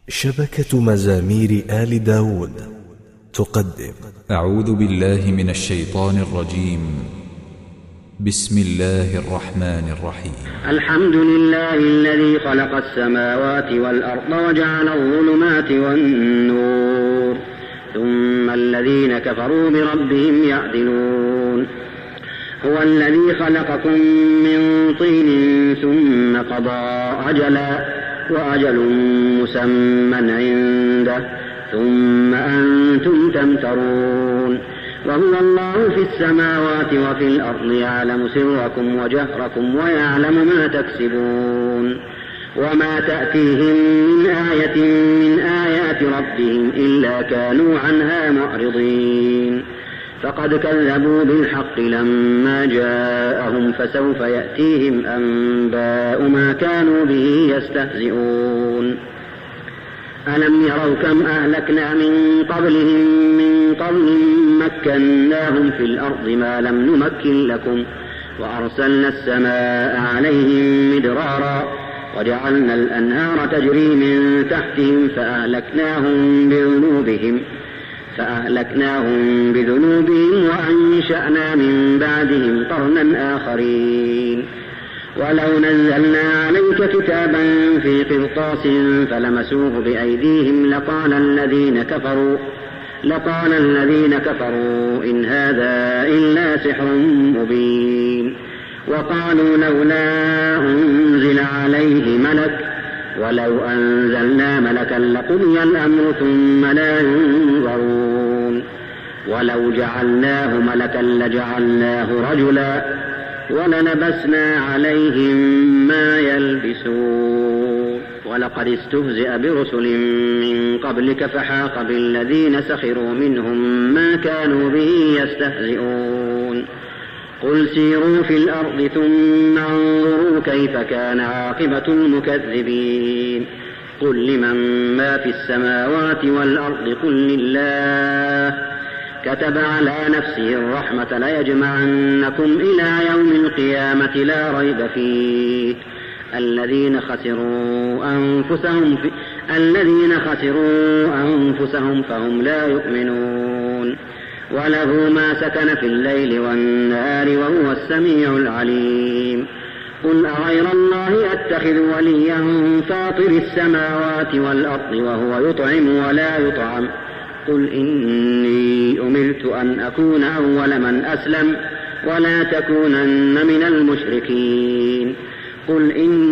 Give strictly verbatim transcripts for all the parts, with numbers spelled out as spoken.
شبكة مزامير آل داود تقدم. أعوذ بالله من الشيطان الرجيم. بسم الله الرحمن الرحيم. الحمد لله الذي خلق السماوات والأرض وجعل الظلمات والنور ثم الذين كفروا بربهم يعدلون. هو الذي خلقكم من طين ثم قضى أجلا وأجل مسمى عنده ثم أنتم تمترون. وهو الله في السماوات وفي الأرض يعلم سركم وجهركم ويعلم ما تكسبون. وما تأتيهم من آية من آيات ربهم إلا كانوا عنها معرضين. فقد كذبوا بالحق لما جاءهم فسوف يأتيهم أنباء ما كانوا به يستهزئون. ألم يروا كم أهلكنا من قبلهم من قرن مكناهم في الأرض ما لم نمكن لكم وأرسلنا السماء عليهم مدرارا وجعلنا الأنهار تجري من تحتهم فأهلكناهم بذنوبهم فأهلكناهم بذنوبهم وأنشأنا من بعدهم قرنا آخرين. ولو نزلنا عليك كتابا في قرطاس فلمسوه بأيديهم لقال الذين كفروا لقال الذين كفروا إن هذا إلا سحر مبين. وقالوا لولا أنزل عليه ملك ولو أنزلنا ملكا لقضي الأمر ثم لا ينظرون. ولو جعلناه ملكا لجعلناه رجلا وللبسنا عليهم ما يلبسون. ولقد استهزئ برسل من قبلك فحاق بالذين سخروا منهم ما كانوا به يستهزئون. قل سيروا في الأرض ثم انظروا كيف كان عاقبة المكذبين. قل لمن ما في السماوات والأرض قل لله كتب على نفسه الرحمة ليجمعنكم إلى يوم القيامة لا ريب فيه. الذين خسروا أنفسهم في الذين خسروا أنفسهم فهم لا يؤمنون. وله ما سكن في الليل والنهار وهو السميع العليم. قل أغير الله أتخذ وليا فاطر السماوات والأرض وهو يطعم ولا يطعم. قل إني أمرت أن أكون أول من أسلم ولا تكونن من المشركين. قل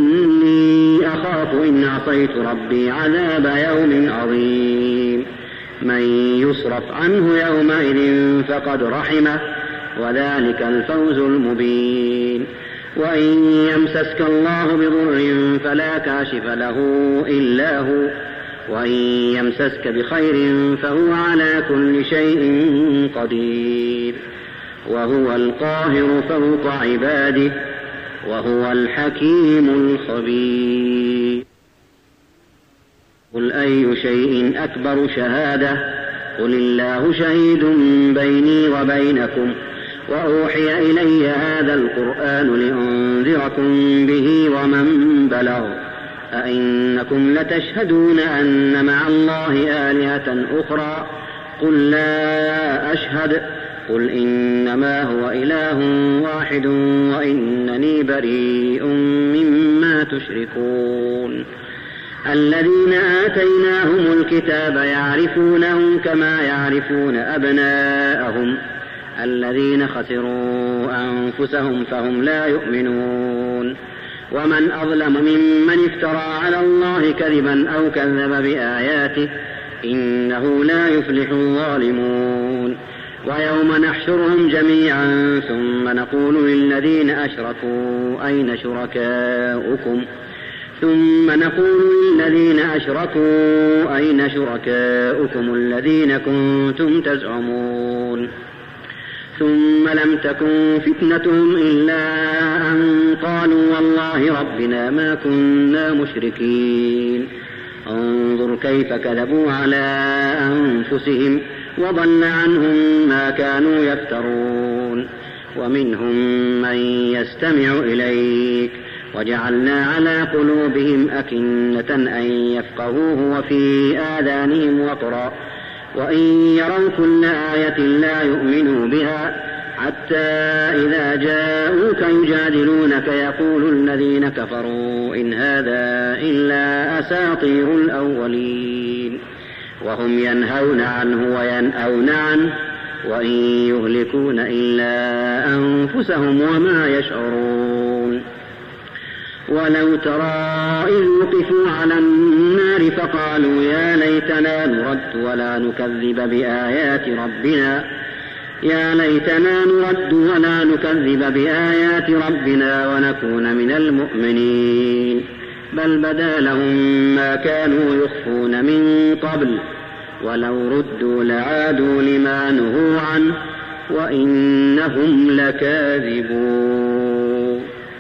إني أخاف إن عصيت ربي عذاب يوم عظيم. من يصرف عنه يومئذ فقد رحمه وذلك الفوز المبين. وإن يمسسك الله بضر فلا كاشف له إلا هو وإن يمسسك بخير فهو على كل شيء قدير. وهو القاهر فوق عباده وهو الحكيم الخبير. قل أي شيء أكبر شهادة قل الله شهيد بيني وبينكم وأوحي إلي هذا القرآن لأنذركم به ومن بلغ. أئنكم لتشهدون أن مع الله آلهة أخرى قل لا أشهد. قل إنما هو إله واحد وإنني بريء مما تشركون. الذين آتيناهم الكتاب يعرفونه كما يعرفون أبناءهم. الذين خسروا أنفسهم فهم لا يؤمنون. ومن أظلم ممن افترى على الله كذبا أو كذب بآياته إنه لا يفلح الظالمون. ويوم نحشرهم جميعا ثم نقول للذين أشركوا أين شركاؤكم ثم نقول للذين أشركوا أين شركاؤكم الذين كنتم تزعمون. ثم لم تكن فتنتهم إلا أن قالوا والله ربنا ما كنا مشركين. انظر كيف كذبوا على أنفسهم وضل عنهم ما كانوا يفترون. ومنهم من يستمع إليك وجعلنا على قلوبهم أكنة أن يفقهوه وفي آذانهم وقرا وإن يروا كل آية لا يؤمنوا بها حتى إذا جاءوك يجادلونك يقول الذين كفروا إن هذا إلا أساطير الأولين وهم ينهون عنه وينأون عنه وإن يهلكون إلا أنفسهم وما يشعرون. ولو ترى إذ وقفوا على النار فقالوا يا ليتنا نرد ولا نكذب بآيات ربنا يا ليتنا نرد ولا نكذب بآيات ربنا ونكون من المؤمنين بل بدا لهم ما كانوا يخفون من قبل ولو ردوا لعادوا لما نهوا عنه وإنهم لكاذبون.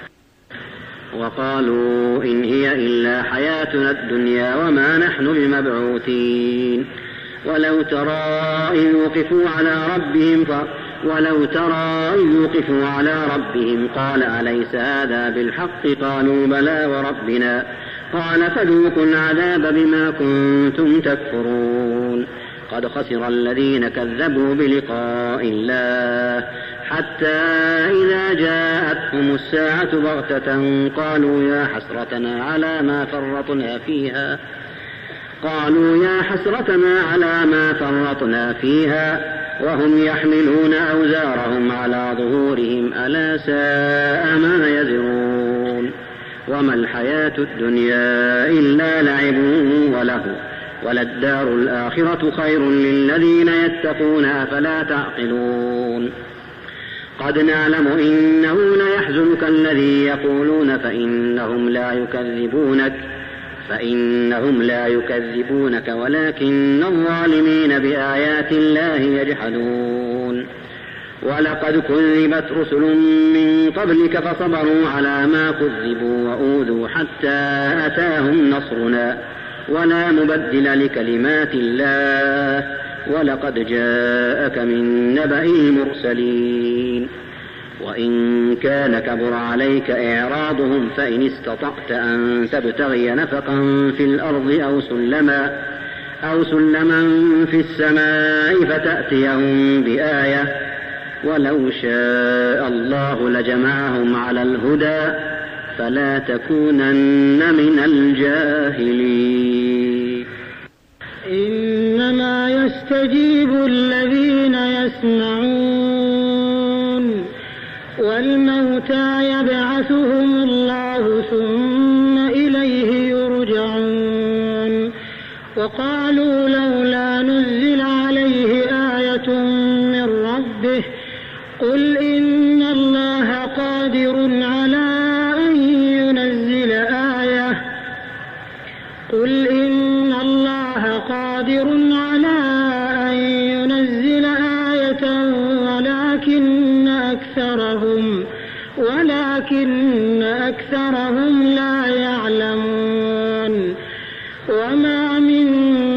وقالوا إن هي إلا حياتنا الدنيا وما نحن بمبعوثين. ولو ترى إذ وقفوا على ربهم ف... ولو ترى إذ وقفوا على ربهم قال أليس هذا بالحق قالوا بلى وربنا قال فذوقوا العذاب بما كنتم تكفرون. قد خسر الذين كذبوا بلقاء الله حتى إذا جاءتهم الساعة بغتة قالوا يا حسرتنا على ما فرطنا فيها قالوا يا حسرتنا على ما فرطنا فيها وهم يحملون أوزارهم على ظهورهم ألا ساء ما يزرون. وما الحياة الدنيا إلا لعب وله وللدار الآخرة خير للذين يتقون أفلا تعقلون. قد نعلم إنه ليحزنك الذي يقولون فإنهم لا يكذبونك فإنهم لا يكذبونك ولكن الظالمين بآيات الله يجحدون. ولقد كذبت رسل من قبلك فصبروا على ما كذبوا وأوذوا حتى أتاهم نصرنا ولا مبدل لكلمات الله ولقد جاءك من نبأ المرسلين. وإن كان كبر عليك إعراضهم فإن استطعت أن تبتغي نفقا في الأرض أو سلما أو سلما في السماء فتأتيهم بآية ولو شاء الله لجمعهم على الهدى فلا تكونن من الجاهلين. إنما يستجيب الذين يسمعون والموتى يبعثهم الله ثم إليه يرجعون. وقالوا لولا نزل عليه آية من ربه قل إن الله قادر على أن ينزل آية قل إن الله قادر على أن ينزل آية ولكن أكثرهم ولكن أكثرهم لا يعلمون. وما من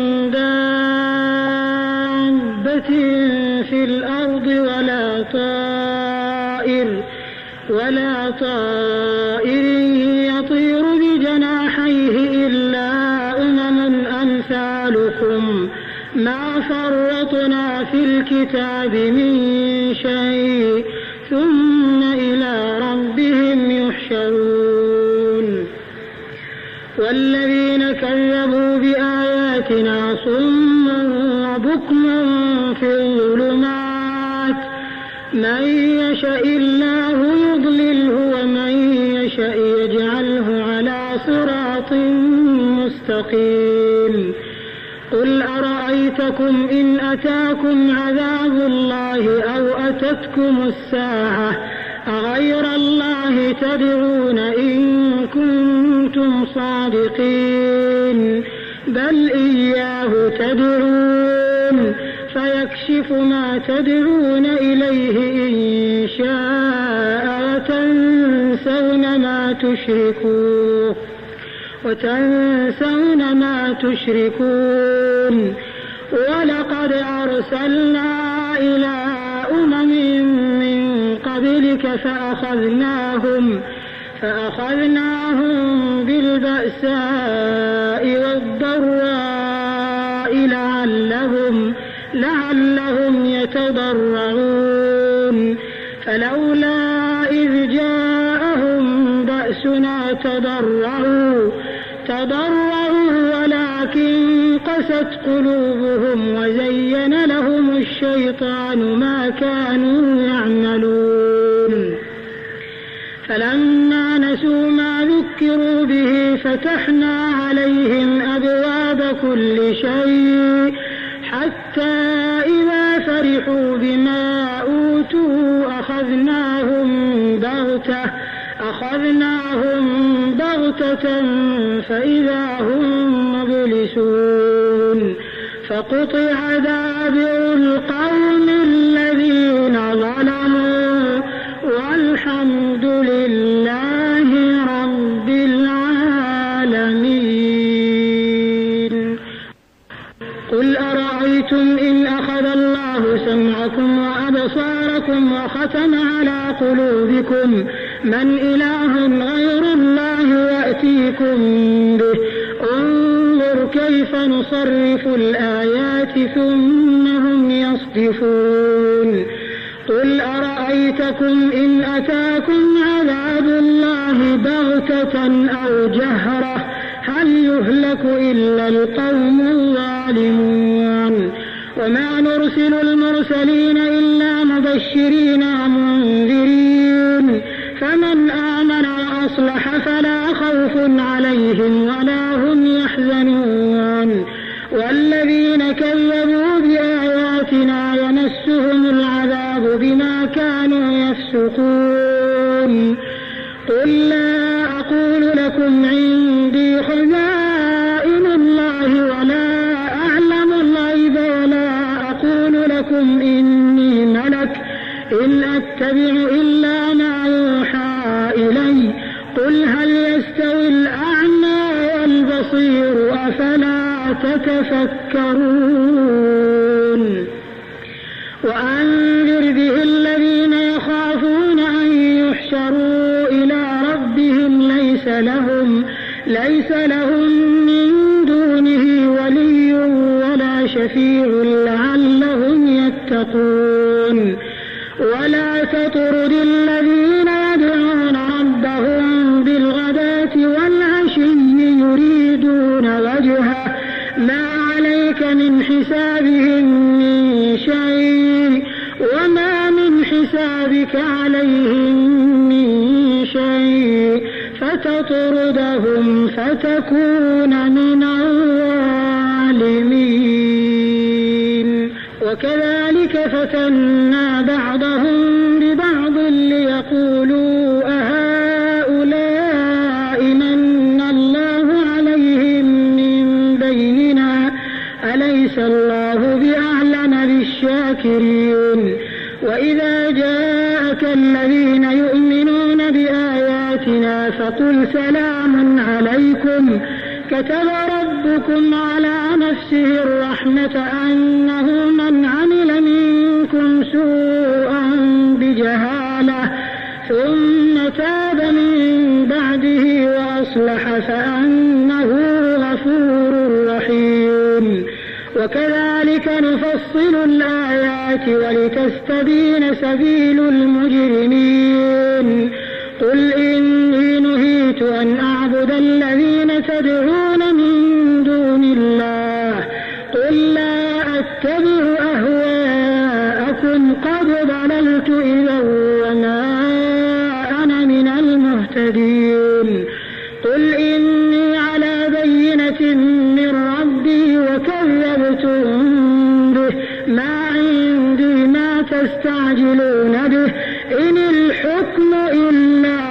دابة في الأرض ولا طائر ولا طائر يطير بجناحيه إلا أمم أمثالكم ما فرطنا في الكتاب من شيء ثم إلى ربهم يحشرون. والذين كذبوا بآياتنا صم وبكم في الظلمات من يشاء الله يضلله ومن يشاء يجعله على صراط مستقيم. قل أرأيتكم إن أتاكم عذاب الله أو أتتكم الساعة أغير الله تدعون إن كنتم صادقين بل إياه تدعون فيكشف ما تدعون إليه إن شاء وتنسون ما تشركون وتنسون ما تشركون. ولقد أرسلنا إلى أمم من قبلك فأخذناهم فأخذناهم بالبأساء والضراء لعلهم, لعلهم يتضرعون فلولا إذ جاءهم بأسنا تضرعوا, تضرعوا ولكن قست قلوبهم وزين لهم الشيطان ما كانوا يعملون فلما نسوا ما ذكروا به فتحنا عليهم أبواب كل شيء حتى إذا فرحوا بما أوتوا أخذناهم بغتة, أخذناهم بغتة فإذا هم مبلسون فقطع دابر القوم الذين ظلموا والحمد لله رب العالمين. قل أرأيتم إن أخذ الله سمعكم وأبصاركم وختم على قلوبكم من إله غير الله يأتيكم به انظر كيف نصرف الآيات ثم هم يصدفون. قل أرأيتكم إن أتاكم عذاب الله بغتة أو جهرة هل يهلك إلا القوم الظالمون. وما نرسل المرسلين إلا مبشرين ومنذرين فمن آمن وأصلح فلا خوف عليهم ولا هم يحزنون. والذين كذبوا بآياتنا يمسهم العذاب بما كانوا يفسقون. قل لا أقول لكم عندي خزائن الله ولا أعلم الغيب ولا أقول لكم إني ملك إن أتبع إلا ما يوحى إلي. قل هل يستوي الأعمى والبصير أفلا تتفكرون. وأنذر به الذين يخافون أن يحشروا إلى ربهم ليس لهم, ليس لهم من دونه ولي ولا شفيع لعلهم يتقون. ولا تطرد الذين يدعون ربهم بالغداة والعشي يريدون وجهه ما عليك من حسابهم من شيء وما من حسابك عليهم من شيء فتطردهم فتكون من الظالمين. وكذلك فتنا بعضهم ببعض ليقولوا أهؤلاء من الله عليهم من بيننا أليس الله بأعلم بالشاكرين. وإذا جاءك الذين يؤمنون بآياتنا فقل سلام عليكم كتب ربكم على نفسه الرحمة أنه من عمل منكم سوءا بجهالة ثم تاب من بعده وأصلح فأنه غفور رحيم. وكذلك نفصل الآيات ولتستبين سبيل المجرمين. قل إني نهيت أن أعبد الذين تدعون من دون الله قل لا أتبع أهواءكم قد ضللت إذا وما أنا من المهتدين. قل إني على بينة من ربي وكذبتم به ما عندي ما تستعجلون به إن الحكم إلا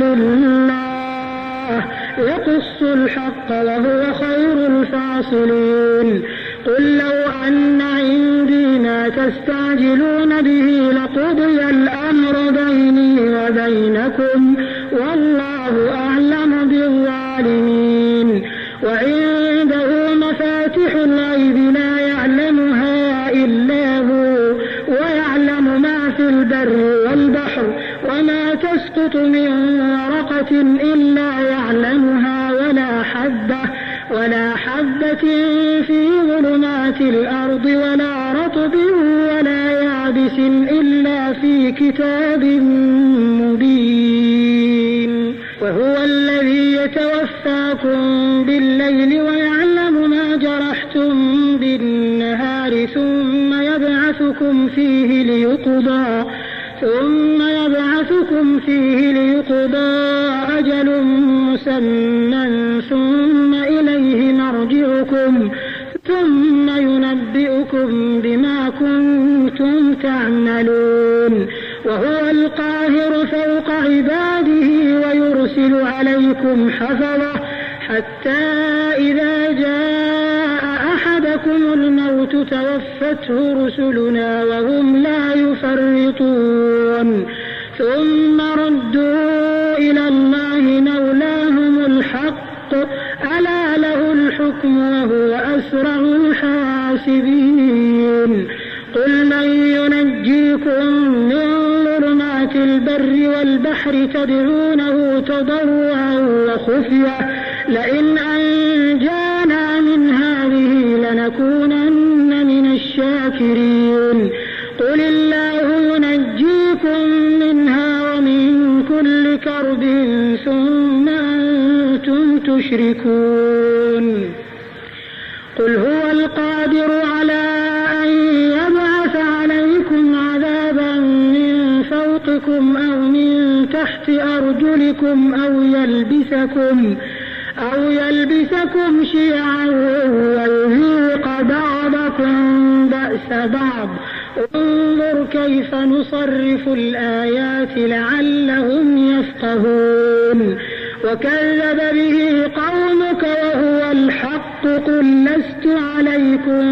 لله يقص الحق وهو خير الفاصلين. قل لو أن عندي ما تستعجلون به لقضي الأمر بيني وبينكم والله أعلم بالظالمين. وعنده مفاتح الغيب لا يعلمها إلا هو ويعلم ما في البر والبحر وما تسقط تسقط من ورقة إلا يعلمها ولا حبة ولا حبة في ظلمات الأرض ولا رطب ولا يابس إلا في كتاب مبين. وهو الذي يتوفاكم بالليل ويعلم ما جرحتم بالنهار ثم يبعثكم فيه ليقضى ثم يبعثكم فيه ليقضى أجل مسمى ثم إليه مرجعكم ثم ينبئكم بما كنتم تعملون. وهو القاهر فوق عباده ويرسل عليكم حفظة حتى إذا جاء أحدكم الموت توفته رسلنا وهم لا يفرطون ثم ردوا إلى الله مولاهم الحق ألا له الحكم وهو أسرع الحاسبين. قل من ينجيكم من ظلمات البر والبحر تدعونه تضرعا وخفية لئن أنجانا من هذه لنكونن من الشاكرين. قل الله ينجيكم منها ومن كل كرب ثم أنتم تشركون. قل هو القادر على أن يبعث عليكم عذابا من فوقكم أو من تحت أرجلكم أو يلبسكم أو يلبسكم شيعا ويذيق بعضكم بأس بعض. انظر كيف نصرف الآيات لعلهم يفقهون. وكذب به قومك وهو الحق قل لست عليكم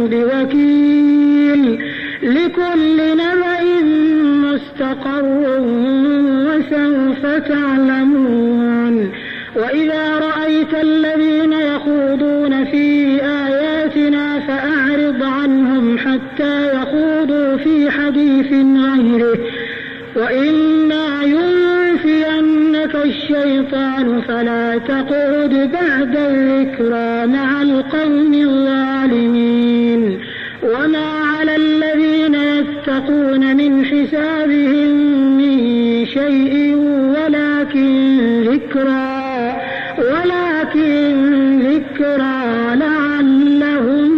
بوكيل لكل نبأ مستقر وسوف تعلمون. وإذا رأيت الذين يخوضون في آياتنا فأعرض عنهم حتى يخوضوا في حديث غيره وإما ينسينك الشيطان فلا تقعد بعد الذكرى مع القوم الظالمين. وما على الذين يتقون من حسابهم من شيء ولكن ذكرى ولكن ذكرى لعلهم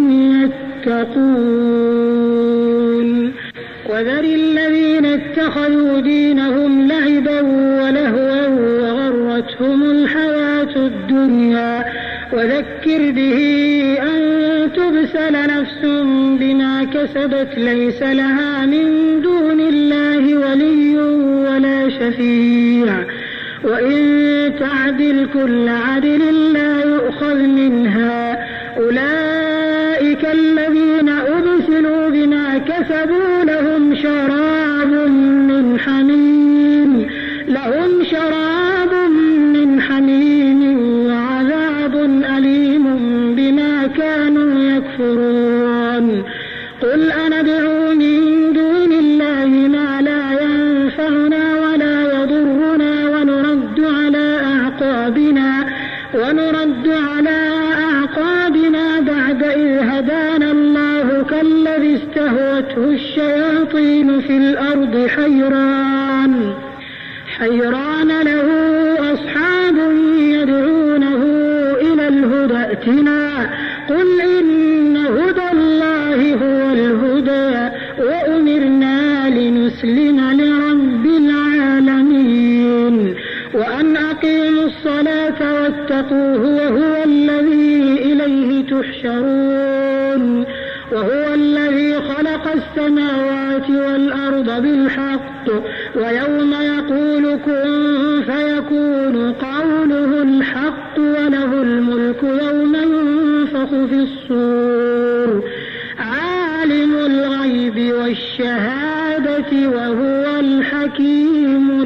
يتقون. وذر الذين اتخذوا دينهم لعبا ولهوا وغرتهم الحياة الدنيا وذكر به أن تبسل نفس بما كسبت ليس لها من دون الله ولي ولا شفيع وإن تعدل كل عدل لا يؤخذ منها. أولئك الذين أبسلوا بما كسبوا لهم شراب من حميم لهم شراب من حميم وعذاب أليم بما كانوا يكفرون. قل أندعو من دون الله ما لا ينفعنا ولا يضرنا ونرد على أعقابنا ونرد على أعقابنا بعد إذ هدانا الله كالذي استهوته الشياطين في الأرض حيران حيران له أصحاب يدعونه إلى الهدى ائتنا قل إن هدى الله هو الهدى وأمرنا لنسلم لرب العالمين وأن أقيموا الصلاة واتقوه وهو الذي إليه تحشرون. وهو الذي خلق السماوات والأرض بالحق ويوم يقول كن فيكون قوله الحق وله الملك يوم ينفخ في الصور عالم الغيب والشهادة وهو الحكيم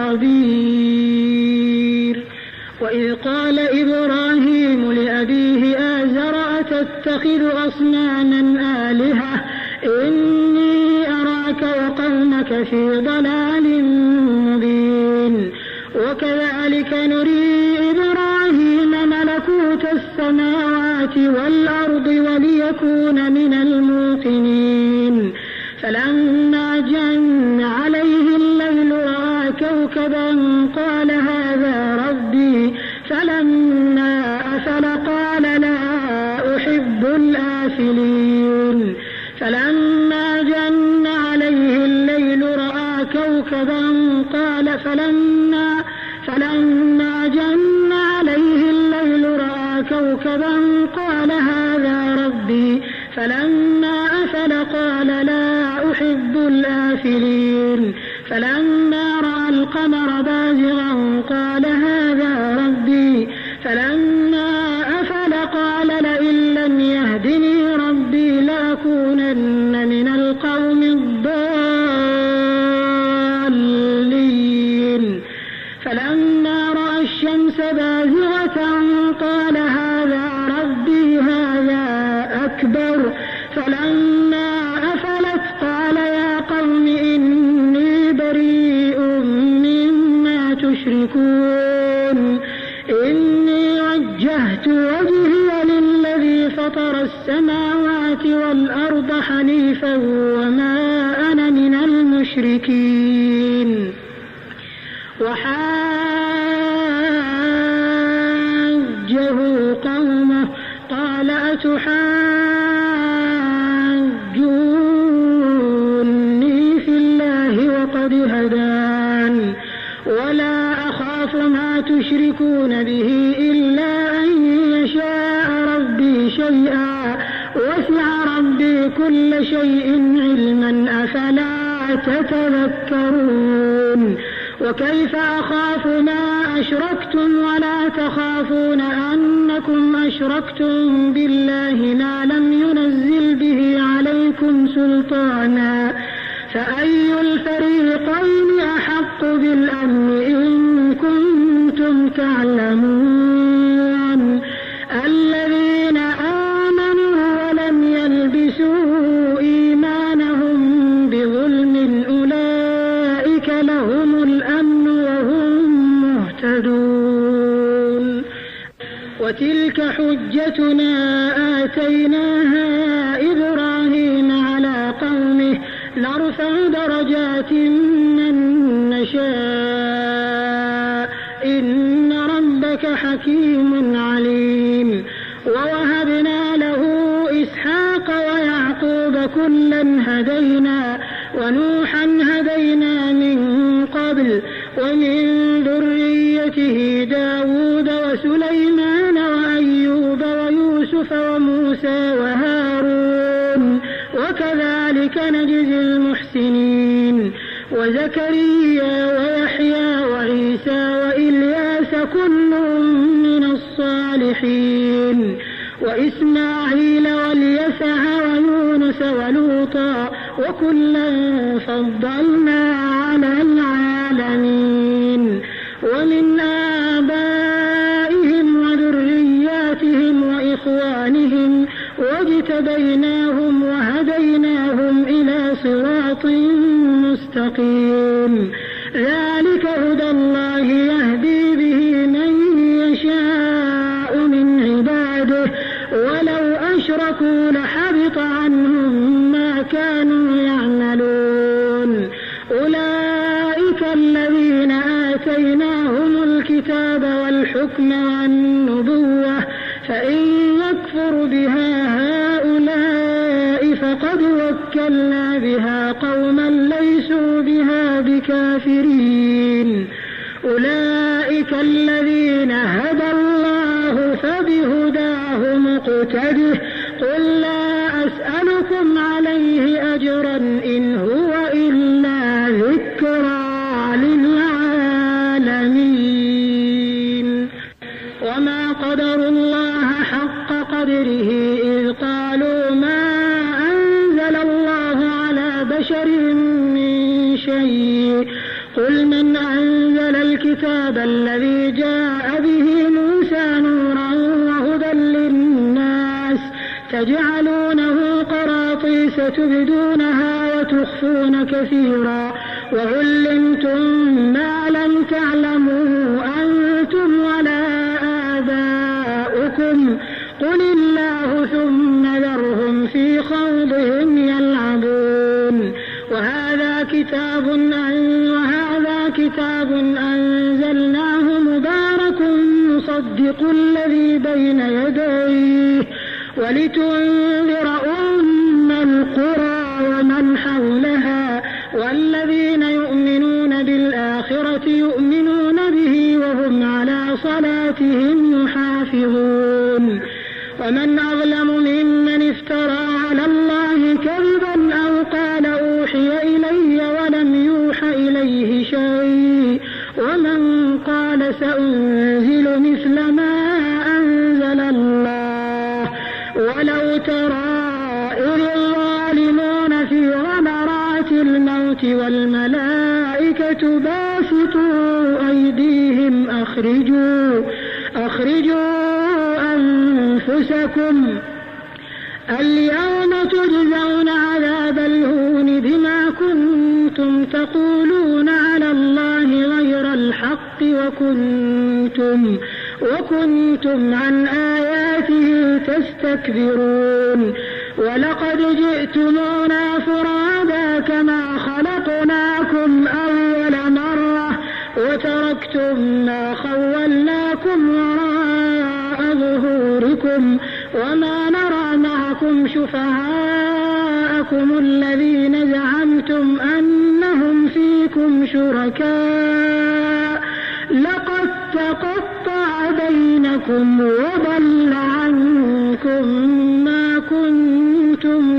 الخبير. وإذ قال إبراهيم لأبيه آزر أتتخذ أصناما آلهة إني أراك إنك وقومك في ضلال مبين وكذلك نري إبراهيم ملكوت السماوات والأرض وليكون من الموقنين فلما جن عليه الليل رأى كوكبا قال هذا ربي فلما أفل قال لا أحب الآفلين فلما جن عليه الليل رأى كوكبا قال فلما فلما جن عليه الليل رأى كوكبا قال هذا ربي فلما أفل قال لا أحب الآفلين فلما رأى القمر بازغا قال هذا ربي فلما أفل قال لئن لم يهدني ربي لأكونن من القوم الضالين فلما رأى الشمس بازغة قال هذا ربي هذا أكبر فلما أفلت قال يا قوم إني بريء مما تشركون إني وجهت وجهي للذي فطر السماوات والأرض حنيفا وما أنا من المشركين وحاجه قومه قال أتحاجوني في الله وقد هدان ولا أخاف ما تشركون به إلا أن يشاء ربي شيئا وسع ربي كل شيء علما أفلا تتذكرون وكيف أخاف ما أشركتم ولا تخافون أنكم أشركتم بالله ما لم ينزل به عليكم سلطانا فأي الفريقين أحق بالأمن إن كنتم تعلمون الذين آمنوا ولم يلبسوا إيمانهم بظلم أولئك لهم الأمن وهم مهتدون وتلك حجتنا آتيناها إبراهيم على قومه نرفع درجات من نشاء إن ربك حكيم عليم ووهبنا له إسحاق ويعقوب كلا هدينا ونوحا هدينا من قبل ومن ذريته داود وسليمان وأيوب ويوسف وموسى وهارون وكذلك نجزي المحسنين وزكريا ويحيى وعيسى وإلياس كل من الصالحين وإسماعيل واليسع ويونس ولوطا وكلا فضلنا على العالمين ومن آبائهم وذرياتهم وإخوانهم واجتبيناهم وهديناهم إلى صراط مستقيم ذلك هدى الله يهدي به من يشاء من عباده ولو أشركوا لحبط عنهم ما كانوا يعملون أولئك الذين آتيناهم الكتاب والحكم والنبوة فإن يكفر بها هؤلاء فقد وكلنا بها قوما ليسوا بها بكافرين أولئك الذين هدى الله فبهداه مقتده قل لا أسألكم عليه أجرا إن هو إلا ذكرى للعالمين وما قدروا الله حق قدره إذ قالوا ما أنزل الله على بشر من شيء قل من أنزل الكتاب الذي جاء به موسى نورا وهدى للناس وتجعلونه قراطيس تبدونها وتخفون كثيرا وعلمتم ما لم تعلموا أنتم ولا آباؤكم قل الله ثم ذرهم في خوضهم يلعبون وهذا كتاب وهذا كتاب أنزلناه مبارك مصدق الذي بين يديه ولتنذر أم القرى ومن حولها والذين يؤمنون بالآخرة يؤمنون به وهم على صلاتهم يحافظون ومن أظلم ممن افترى على الله كذبا أو قال أوحي إلي ولم يوحى إليه شيء ومن قال سأنزل مثل ما أنزل الله ولو ترى إذ الظالمون في غمرات الموت والملائكة باسطوا أيديهم أخرجوا أخرجوا أنفسكم اليوم تجزون عذاب الهون بما كنتم تقولون على الله غير الحق وكنتم وكنتم عن آياته تستكبرون ولقد جئتمونا فرادا كما خلقناكم أول مرة وتركتم ما خولناكم وراء ظهوركم وما نرى معكم شفعاءكم الذين زعمتم أنهم فيكم شركاء لقد تقطع بينكم وضل عنكم ما كنتم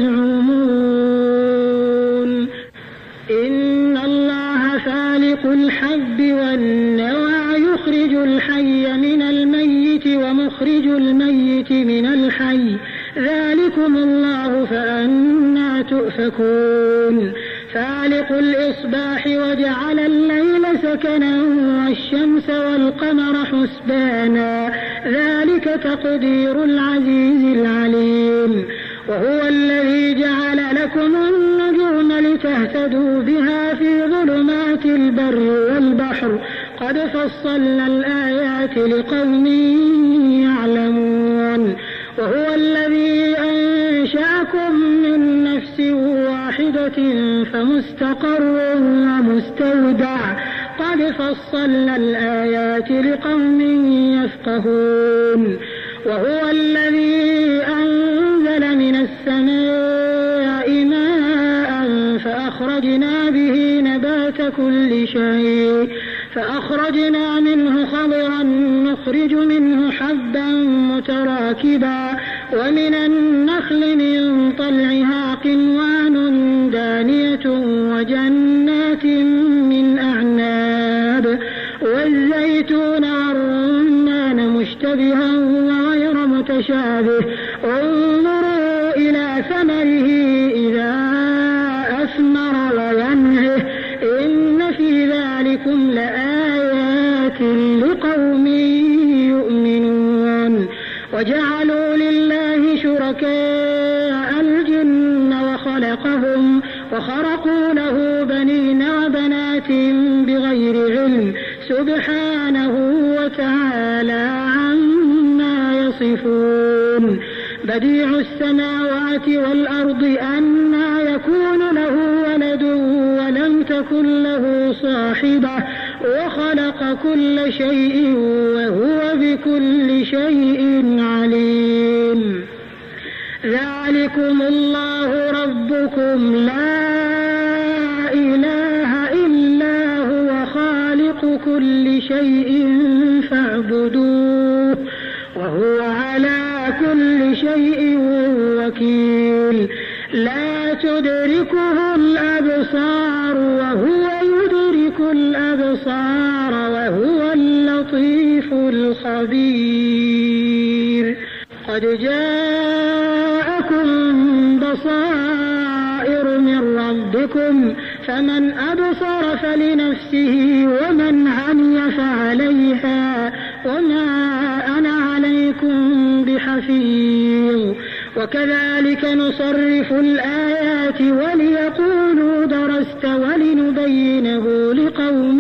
تزعمون إن الله فالق الحب والنوى يخرج الحي من الميت ومخرج الميت من الحي ذلكم الله فأنى تؤفكون فالق الإصباح وجعل الليل سكنا والشمس والقمر حسبانا ذلك تقدير العزيز العليم وهو الذي جعل لكم النجوم لتهتدوا بها في ظلمات البر والبحر قد فصلنا الآيات لقوم يعلمون وهو الذي أنشأكم من نفس واحدة فمستقر ومستودع قد فصلنا الآيات لقوم يفقهون وهو الذي أنزل من السماء ماء فأخرجنا به نبات كل شيء فأخرجنا منه خضرا نخرج منه حبا متراكبا ومن النخل من طلعها قنوان دانية وجنات من أعناب والزيتون والرمان مشتبها وغير متشابه انظروا إلى ثمره إذا أثمر وينعه إن في ذلكم لآيات لقوم يؤمنون وجعلوا لله شركاء الجن وخلقهم وخرقوا له بنين وبنات بغير علم سبحانه وتعالى عما يصفون بديع السماوات والأرض أنى يكون له ولد ولم تكن له صاحبة وخلق كل شيء وهو بكل شيء عليم ذلكم الله ربكم لا إله إلا هو خالق كل شيء فاعبدوه وهو على كل شيء وكيل لا تدركه الأبصار وهو يدرك الأبصار وهو اللطيف الخبير قد جاءكم بصائر من ربكم فمن أبصر فلنفسه ومن عمي فعليها وما أنا عليكم بحفيظ وكذلك نصرف الآيات وليقولوا درست ولنبينه لقوم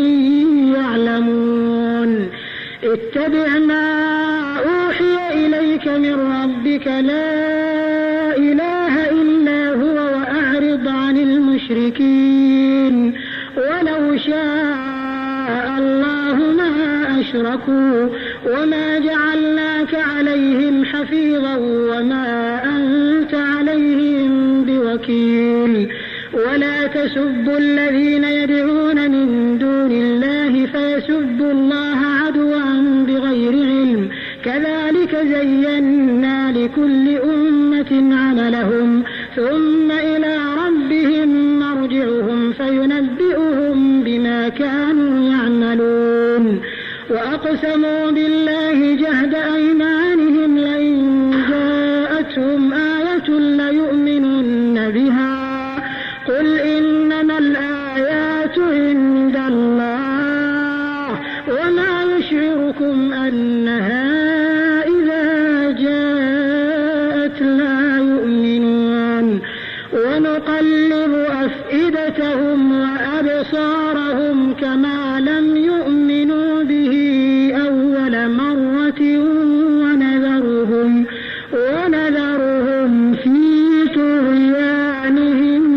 يعلمون اتبع ما أوحي إليك من ربك لا إله إلا هو وأعرض عن المشركين ولو شاء الله ما أشركوا وما جعلناك عليهم حفيظا وما أنت عليهم بوكيل ولا تسبوا الذين يدعون من دون الله فيسبوا الله عدوا بغير علم كذلك زينا لكل أمة عملهم ثم إلى ربهم مرجعهم فينبئهم بما كانوا يعملون وأقسموا بالله جهد أيمانهم لئن جاءتهم آية ليؤمنن بها قل إنما الآيات عند الله وما يشعركم أنها إذا جاءت لا يؤمنون ونقلب أفئدتهم وأبصارهم كما لم يؤمنوا به أول مرة ونذرهم ونذرهم في طغيانهم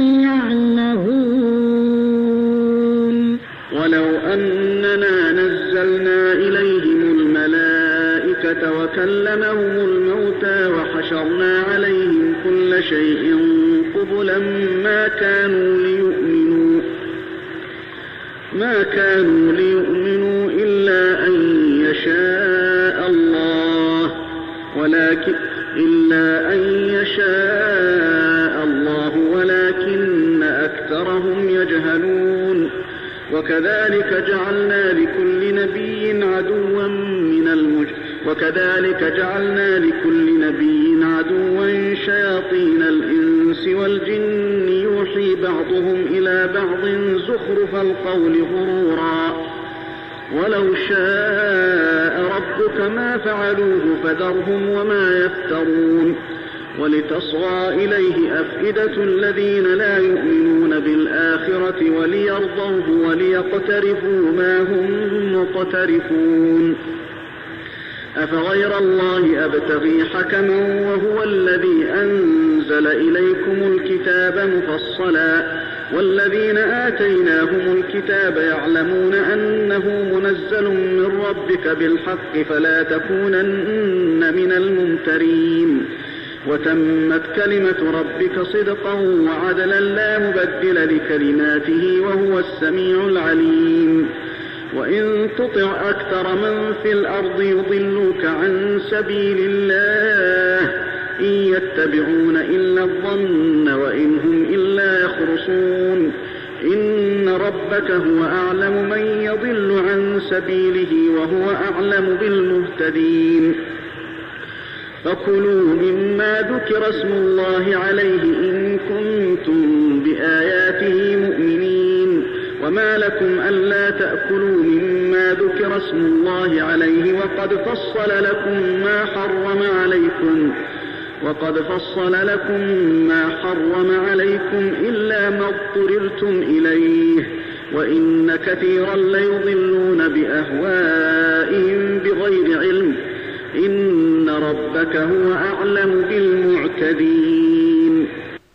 يعمهون ولو أننا نزلنا إليهم الملائكة وكلمهم الموتى وحشرنا عليهم كل شيء قبلا ما كانوا ليؤمنوا ما كانوا ليؤمنوا إلا أن يشاء الله ولكن إلا أن يشاء الله ولكن أكثرهم يجهلون وكذلك جعلنا لكل نبي عدوا من المج وكذلك جعلنا لكل نبي عدوا شياطين الإنس والجن يوحي بعضهم إلى بعض زخرف القول غرورا ولو شاء ربك ما فعلوه فذرهم وما يفترون ولتصغى إليه أفئدة الذين لا يؤمنون بالآخرة وليرضوه وليقترفوا ما هم مقترفون أفغير الله أبتغي حكما وهو الذي أنزل إليكم الكتاب مفصلا والذين آتيناهم الكتاب يعلمون أنه منزل من ربك بالحق فلا تكونن من الممترين وتمت كلمة ربك صدقا وعدلا لا مبدل لكلماته وهو السميع العليم وإن تطع أكثر من في الأرض يضلوك عن سبيل الله إن يتبعون إلا الظن وإن هم إلا يخرصون إن ربك هو أعلم من يضل عن سبيله وهو أعلم بالمهتدين فكلوا مما ذكر اسم الله عليه إن كنتم بآياته مؤمنين وما لكم ألا تأكلوا مما ذكر اسم الله عليه وقد فصل لكم ما حرم عليكم وقد فصل لكم ما حرم عليكم إلا ما اضطررتم إليه وإن كثيرا ليضلون بأهوائهم بغير علم إن ربك هو أعلم بالمعتدين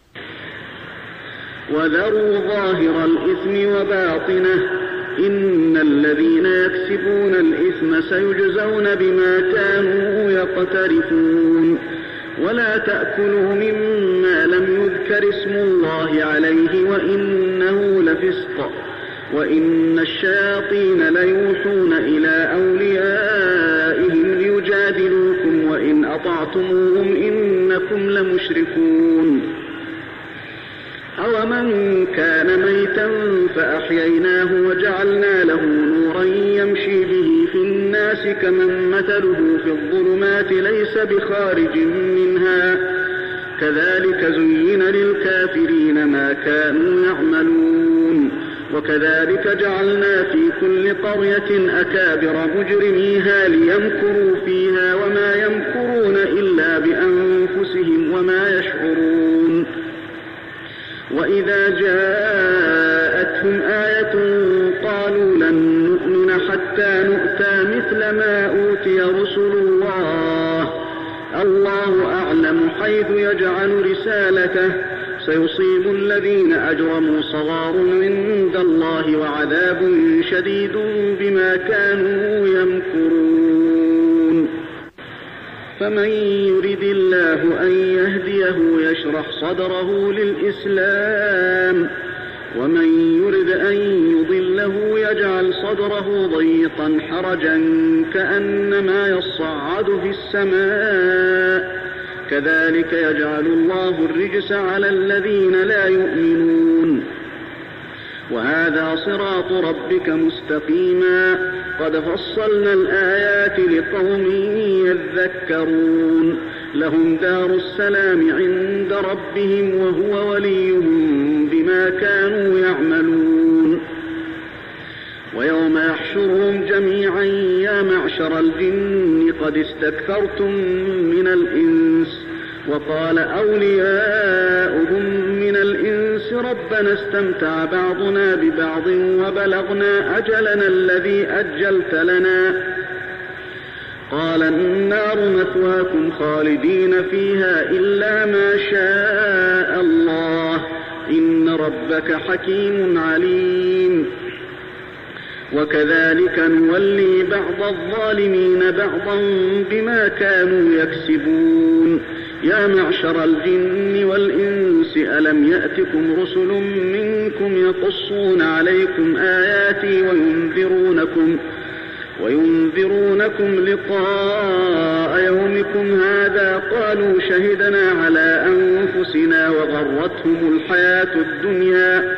وذروا ظاهر الإثم وباطنه إن الذين يكسبون الإثم سيجزون بما كانوا يقترفون ولا تأكلوا مما لم يذكر اسم الله عليه وإنه لفسق وإن الشياطين ليوحون إلى أوليائهم ليجادلوكم وإن أطعتموهم إنكم لمشركون أومن كان ميتا فأحييناه وجعلنا له نورا يمشي به في الناس كمن مثله في الظلمات ليس بخارج منها كذلك زين للكافرين ما كانوا يعملون وكذلك جعلنا في كل قرية أكابر مجرميها ليمكروا فيها وما يمكرون إلا بأنفسهم وما يشعرون. وإذا جاءتهم آية قالوا لن نؤمن حتى نؤتى مثل ما أوتي رسل الله الله أعلم حيث يجعل رسالته سيصيب الذين أجرموا صغار عند الله وعذاب شديد بما كانوا يمكرون. فمن يرد الله أن يهديه يشرح صدره للإسلام ومن يرد أن يضله يجعل صدره ضيقا حرجا كأنما يصعد في السماء كذلك يجعل الله الرجس على الذين لا يؤمنون. وهذا صراط ربك مستقيما قد فصلنا الآيات لقوم يذكرون. لهم دار السلام عند ربهم وهو وليهم بما كانوا يعملون. ويوم يحشرهم جميعا يا معشر الجن قد استكثرتم من الإنس وقال أولياؤهم من الإنس ربنا استمتع بعضنا ببعض وبلغنا أجلنا الذي أجلت لنا قال النار مثواكم خالدين فيها إلا ما شاء الله إن ربك حكيم عليم. وكذلك نولي بعض الظالمين بعضا بما كانوا يكسبون. يا معشر الجن والإنس ألم يأتكم رسل منكم يقصون عليكم آياتي وينذرونكم وينذرونكم لقاء يومكم هذا قالوا شهدنا على أنفسنا وغرتهم الحياة الدنيا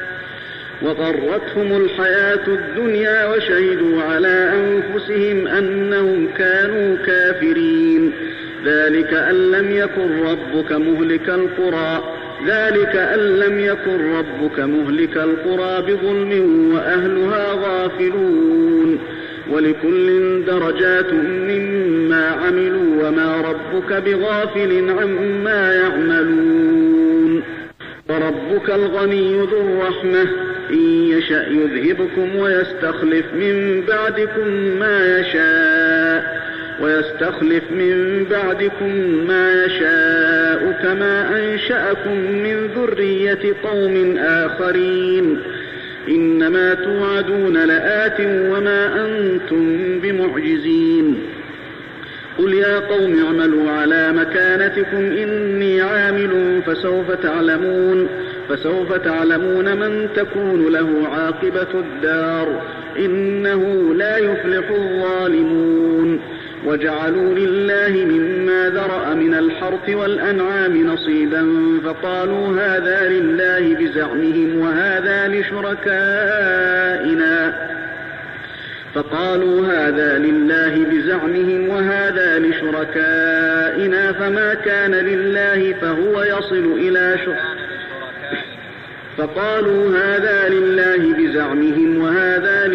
وغرتهم الحياة الدنيا وشهدوا على أنفسهم أنهم كانوا كافرين. ذلك أن لم يكن ربك مهلك القرى ذلك أن لم يكن ربك مهلك القرى بظلم وأهلها غافلون. ولكل درجات مما عملوا وما ربك بغافل عما يعملون. وربك الغني ذو الرحمة إن يشأ يذهبكم ويستخلف من بعدكم ما يشاء ويستخلف من بعدكم ما يشاء كما أنشأكم من ذرية قوم آخرين. إنما توعدون لآت وما أنتم بمعجزين. قل يا قوم اعملوا على مكانتكم إني عامل فسوف تعلمون فسوف تعلمون من تكون له عاقبة الدار إنه لا يفلح الظالمون. وجعلوا لله مما ذرأ من الحرث والأنعام نصيبا فقالوا هذا لله بزعمهم وهذا لشركائنا فقالوا هذا لله بزعمهم وهذا لشركائنا فما كان لله فهو يصل إلى شركائنا فقالوا هذا لله بزعمهم وهذا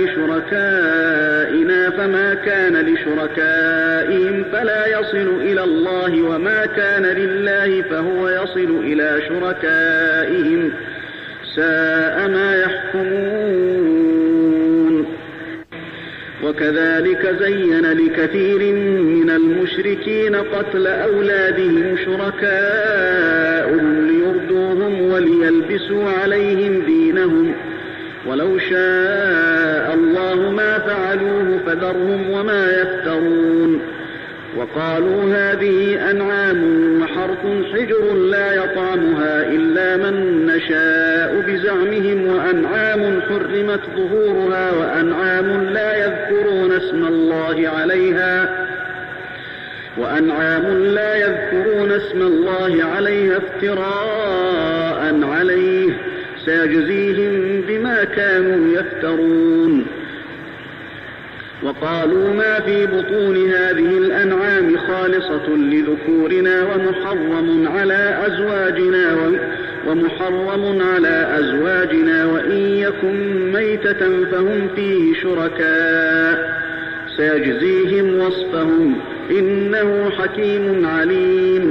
لشركائنا فما كان لشركائهم فلا يصل إلى الله وما كان لله فهو يصل إلى شركائهم ساء ما يحكمون. وكذلك زين لكثير من المشركين قتل أولادهم شركاؤهم ليردوهم وليلبسوا عليهم دينهم ولو شاء الله ما فعلوه فذرهم وما يفترون. وقالوا هذه أنعام وحرث حجر لا يطعمها إلا من نشاء بزعمهم وأنعام حرمت ظهورها وأنعام لا يذكرون اسم الله عليها وأنعام لا يذكرون اسم الله عليها افتراء عليه سيجزيهم بما كانوا يفترون. وقالوا ما في بطون هذه الأنعام خالصة لذكورنا ومحرم على أزواجنا ومحرم على أزواجنا وإن يكن ميتة فهم فيه شركاء سيجزيهم وصفهم إنه حكيم عليم.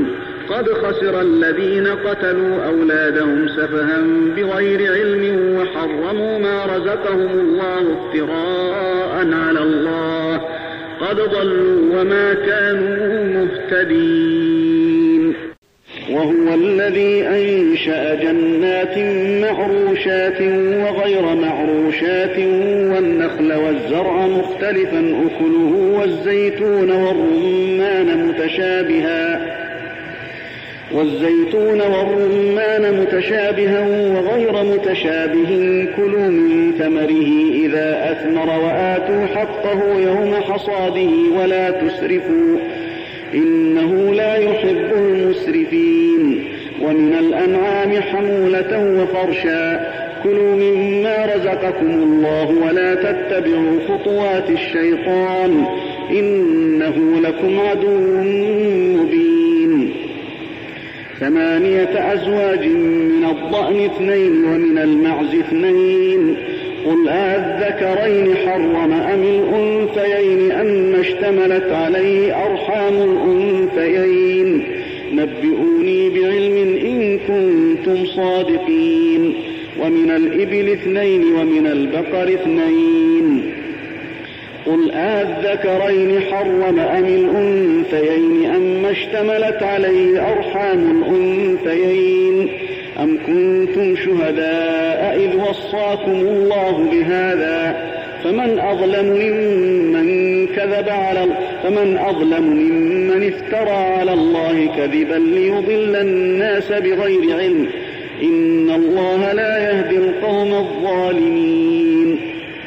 قد خسر الذين قتلوا أولادهم سفها بغير علم وحرموا ما رزقهم الله افتراء على الله قد ضلوا وما كانوا مهتدين. وهو الذي أنشأ جنات معروشات وغير معروشات والنخل والزرع مختلفا أكله والزيتون والرمان متشابها والزيتون والرمان متشابها وغير متشابه كلوا من ثمره إذا أثمر وآتوا حقه يوم حصاده ولا تسرفوا إنه لا يحب المسرفين. ومن الأنعام حمولة وفرشا كلوا مما رزقكم الله ولا تتبعوا خطوات الشيطان إنه لكم عدو مبين. ثمانية أزواج من الضأن اثنين ومن المعز اثنين قل أذكرين حرم أم الأنثيين أما اشتملت عليه أرحام الأنثيين نبئوني بعلم إن كنتم صادقين. ومن الإبل اثنين ومن البقر اثنين قل أذكرين حرم أم الأنثيين أما اشتملت عليه أرحام الأنثيين أم كنتم شهداء إذ وصاكم الله بهذا فمن أظلم ممن كذب على فمن أظلم ممن افترى على الله كذبا ليضل الناس بغير علم إن الله لا يهدي القوم الظالمين.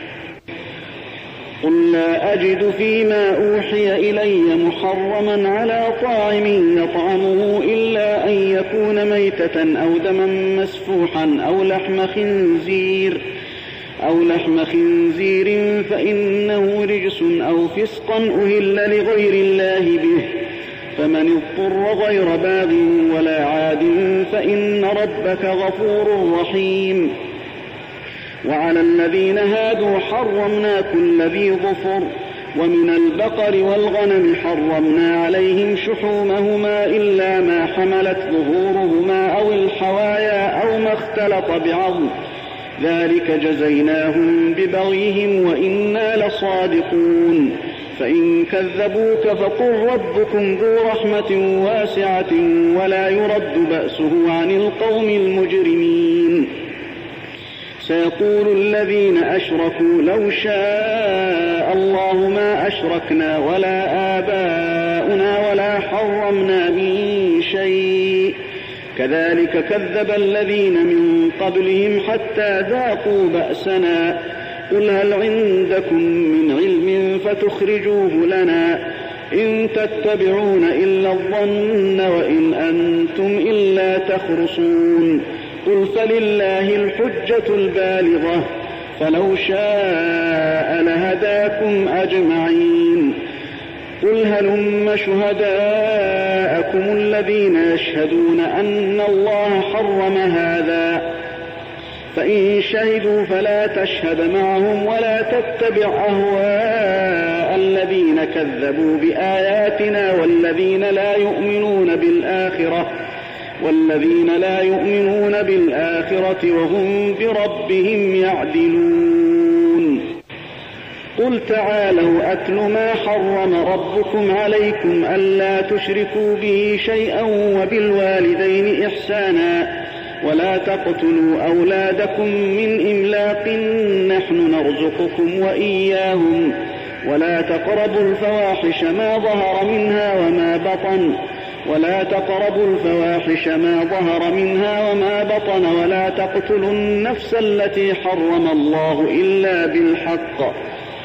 قل لا أجد فيما أوحي إلي محرما على طاعم يطعمه إلا أن يكون ميتة أو دما مسفوحا أو لحم خنزير أو لحم خنزير فإنه رجس أو فسقا أهل لغير الله به فمن اضطر غير باغ ولا عاد فإن ربك غفور رحيم. وعلى الذين هادوا حرمنا كل ذي ظفر ومن البقر والغنم حرمنا عليهم شحومهما إلا ما حملت ظهورهما أو الحوايا أو ما اختلط بعظم ذلك جزيناهم ببغيهم وإنا لصادقون. فإن كذبوك فقل ربكم ذو رحمة واسعة ولا يرد بأسه عن القوم المجرمين. سيقول الذين أشركوا لو شاء الله ما أشركنا ولا آباؤنا ولا حرمنا من شيء كذلك كذب الذين من قبلهم حتى ذاقوا بأسنا قل هل عندكم من علم فتخرجوه لنا إن تتبعون إلا الظن وإن أنتم إلا تخرصون. قل فلله الحجة البالغة فلو شاء لهداكم أجمعين. قل هلم شهداءكم الذين يشهدون أن الله حرم هذا فإن شهدوا فلا تشهد معهم ولا تتبع أهواء الذين كذبوا بآياتنا والذين لا يؤمنون بالآخرة والذين لا يؤمنون بالآخرة وهم بربهم يعدلون. قل تعالوا أتل ما حرم ربكم عليكم ألا تشركوا به شيئا وبالوالدين إحسانا ولا تقتلوا أولادكم من إملاق نحن نرزقكم وإياهم ولا تقربوا الفواحش ما ظهر منها وما بطن ولا تقربوا الفواحش ما ظهر منها وما بطن ولا تقتلوا النفس التي حرم الله إلا بالحق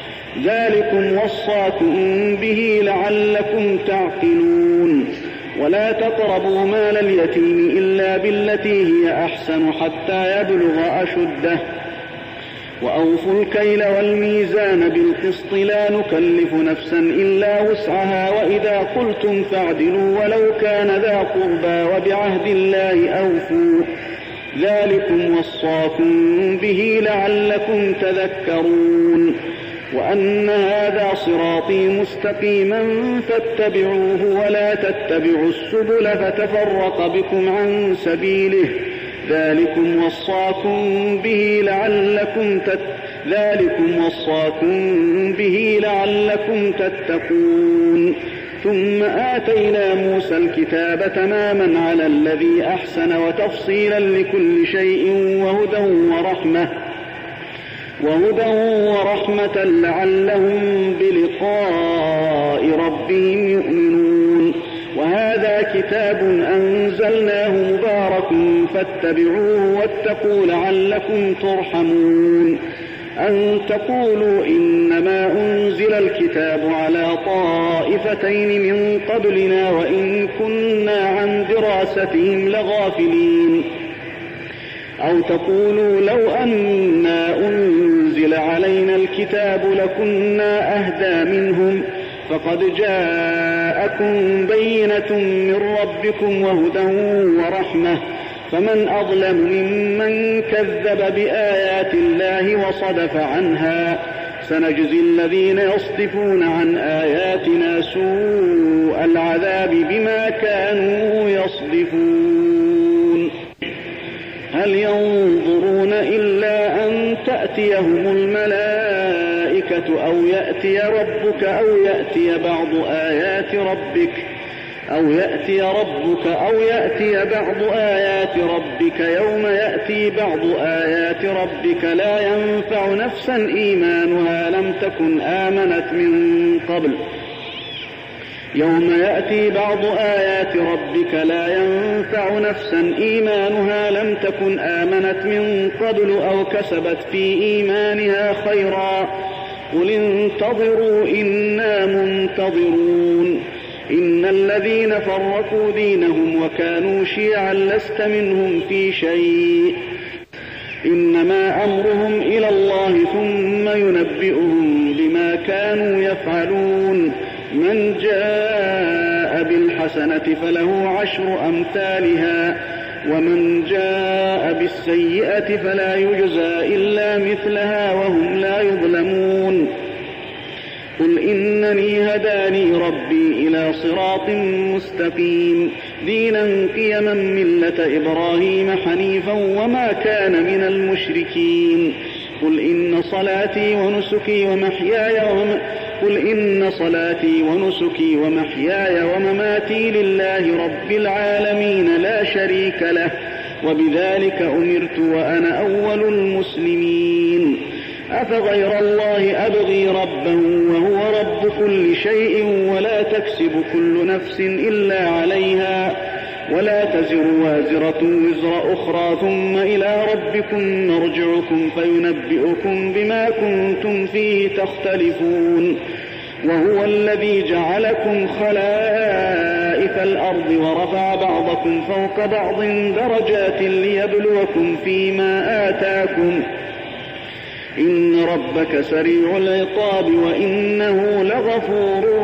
ذلكم وصاكم به لعلكم تعقلون. ولا تقربوا مال اليتيم إلا بالتي هي أحسن حتى يبلغ أشده وأوفوا الكيل والميزان بالقسط لا نكلف نفسا إلا وسعها وإذا قلتم فاعدلوا ولو كان ذا قربى وبعهد الله أوفوا ذلكم وصاكم به لعلكم تذكرون. وأن هذا صراطي مستقيما فاتبعوه ولا تتبعوا السبل فتفرق بكم عن سبيله ذلكم وصاكم به لعلكم تت... ذلكم وصاكم به لعلكم تتقون. ثم آتينا موسى الكتاب تماما على الذي أحسن وتفصيلا لكل شيء وهدى ورحمة وهدى ورحمة لعلهم بلقاء ربهم يؤمنون. وهذا كتاب أنزلناه مبارك فاتبعوه واتقوا لعلكم ترحمون. أن تقولوا إنما أنزل الكتاب على طائفتين من قبلنا وإن كنا عن دراستهم لغافلين. أو تقولوا لو أنا أنزل علينا الكتاب لكنا أهدى منهم فقد جاءكم بينة من ربكم وهدى ورحمة فمن أظلم ممن كذب بآيات الله وصدف عنها. سنجزي الذين يصدفون عن آياتنا سوء العذاب بما كانوا يصدفون. هل ينظرون إلا أن تأتيهم الملائكة أو يأتي ربك أو يأتي بعض آيات ربك أو يأتي ربك أو يأتي بعض آيات ربك يوم يأتي بعض آيات ربك لا ينفع نفسا إيمانها لم تكن آمنت من قبل يوم يأتي بعض آيات ربك لا ينفع نفسا إيمانها لم تكن آمنت من قبل أو كسبت في إيمانها خيرا قل انتظروا إنا منتظرون. إن الذين فرقوا دينهم وكانوا شيعا لست منهم في شيء إنما أمرهم إلى الله ثم ينبئهم بما كانوا يفعلون. من جاء بالحسنة فله عشر أمثالها ومن جاء بالسيئة فلا يجزى إلا مثلها وهم لا يظلمون. قل إنني هداني ربي إلى صراط مستقيم دينا قيما ملة إبراهيم حنيفا وما كان من المشركين. قل إن صلاتي ونسكي ومحياي وم... قل إن صلاتي ونسكي ومحياي ومماتي لله رب العالمين لا شريك له وبذلك أمرت وأنا أول المسلمين. أفغير الله أبغي ربا وهو رب كل شيء ولا تكسب كل نفس إلا عليها ولا تزر وازرة وزر أخرى ثم إلى ربكم مرجعكم فينبئكم بما كنتم فيه تختلفون. وهو الذي جعلكم خلائف الأرض ورفع بعضكم فوق بعض درجات ليبلوكم فيما آتاكم إن ربك سريع العقاب وإنه لغفور